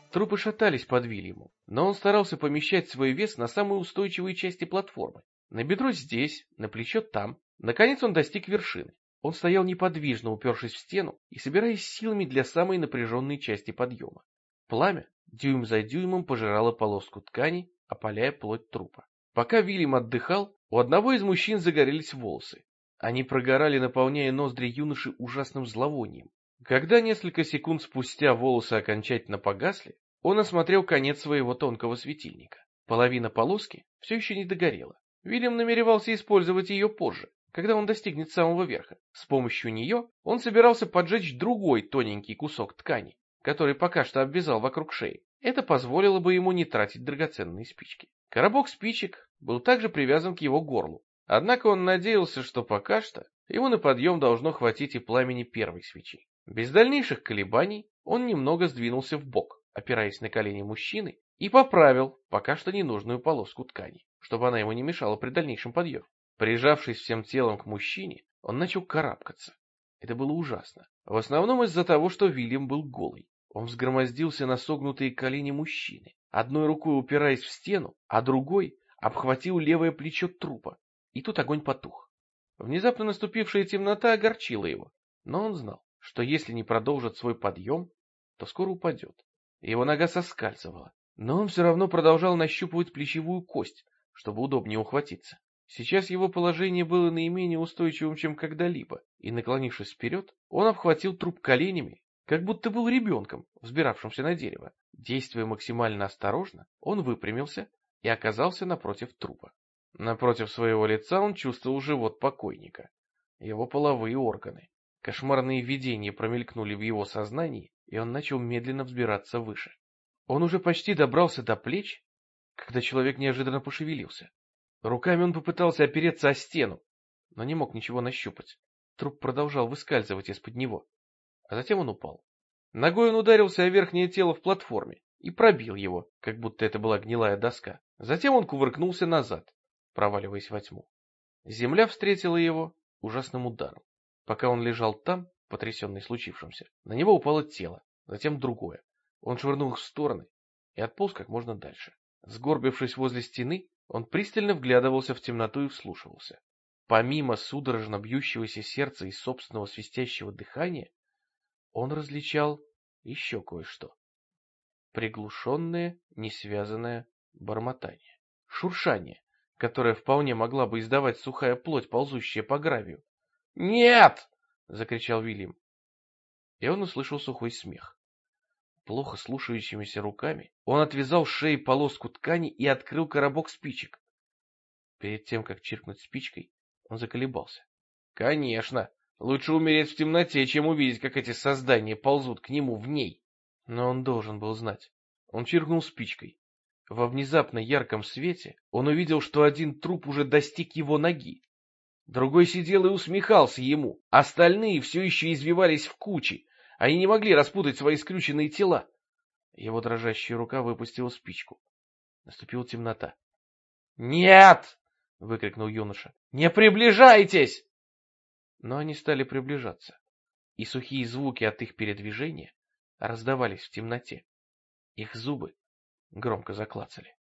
Трупы шатались под Вильямом, но он старался помещать свой вес на самые устойчивые части платформы. На бедро здесь, на плечо там. Наконец он достиг вершины. Он стоял неподвижно, упершись в стену и собираясь силами для самой напряженной части подъема. Пламя дюйм за дюймом пожирало полоску ткани, опаляя плоть трупа. Пока Вильям отдыхал, у одного из мужчин загорелись волосы. Они прогорали, наполняя ноздри юноши ужасным зловонием. Когда несколько секунд спустя волосы окончательно погасли, он осмотрел конец своего тонкого светильника. Половина полоски все еще не догорела. Вильям намеревался использовать ее позже, когда он достигнет самого верха. С помощью нее он собирался поджечь другой тоненький кусок ткани, который пока что обвязал вокруг шеи. Это позволило бы ему не тратить драгоценные спички. Коробок спичек был также привязан к его горлу. Однако он надеялся, что пока что ему на подъем должно хватить и пламени первой свечи. Без дальнейших колебаний он немного сдвинулся в бок, опираясь на колени мужчины, и поправил пока что ненужную полоску ткани, чтобы она ему не мешала при дальнейшем подъеме. Прижавшись всем телом к мужчине, он начал карабкаться. Это было ужасно. В основном из-за того, что Вильям был голый. Он взгромоздился на согнутые колени мужчины, одной рукой упираясь в стену, а другой обхватил левое плечо трупа. И тут огонь потух. Внезапно наступившая темнота огорчила его, но он знал, что если не продолжит свой подъем, то скоро упадет. Его нога соскальзывала, но он все равно продолжал нащупывать плечевую кость, чтобы удобнее ухватиться. Сейчас его положение было наименее устойчивым, чем когда-либо, и, наклонившись вперед, он обхватил труп коленями, как будто был ребенком, взбиравшимся на дерево. Действуя максимально осторожно, он выпрямился и оказался напротив трупа. Напротив своего лица он чувствовал живот покойника, его половые органы. Кошмарные видения промелькнули в его сознании, и он начал медленно взбираться выше. Он уже почти добрался до плеч, когда человек неожиданно пошевелился. Руками он попытался опереться о стену, но не мог ничего нащупать. Труп продолжал выскальзывать из-под него, а затем он упал. Ногой он ударился о верхнее тело в платформе и пробил его, как будто это была гнилая доска. Затем он кувыркнулся назад, проваливаясь во тьму. Земля встретила его ужасным ударом. Пока он лежал там, потрясенный случившимся, на него упало тело, затем другое. Он швырнул их в стороны и отполз как можно дальше. Сгорбившись возле стены, он пристально вглядывался в темноту и вслушивался. Помимо судорожно бьющегося сердца и собственного свистящего дыхания, он различал еще кое-что. Приглушенное, несвязанное бормотание. Шуршание, которое вполне могла бы издавать сухая плоть, ползущая по гравию. «Нет!» — закричал Вильям. И он услышал сухой смех. Плохо слушающимися руками он отвязал с шеи полоску ткани и открыл коробок спичек. Перед тем, как чиркнуть спичкой, он заколебался. Конечно, лучше умереть в темноте, чем увидеть, как эти создания ползут к нему в ней. Но он должен был знать. Он чиркнул спичкой. Во внезапно ярком свете он увидел, что один труп уже достиг его ноги. Другой сидел и усмехался ему. Остальные все еще извивались в куче. Они не могли распутать свои скрюченные тела. Его дрожащая рука выпустила спичку. Наступила темнота. «Нет!» — выкрикнул юноша. «Не приближайтесь!» Но они стали приближаться, и сухие звуки от их передвижения раздавались в темноте. Их зубы громко заклацали.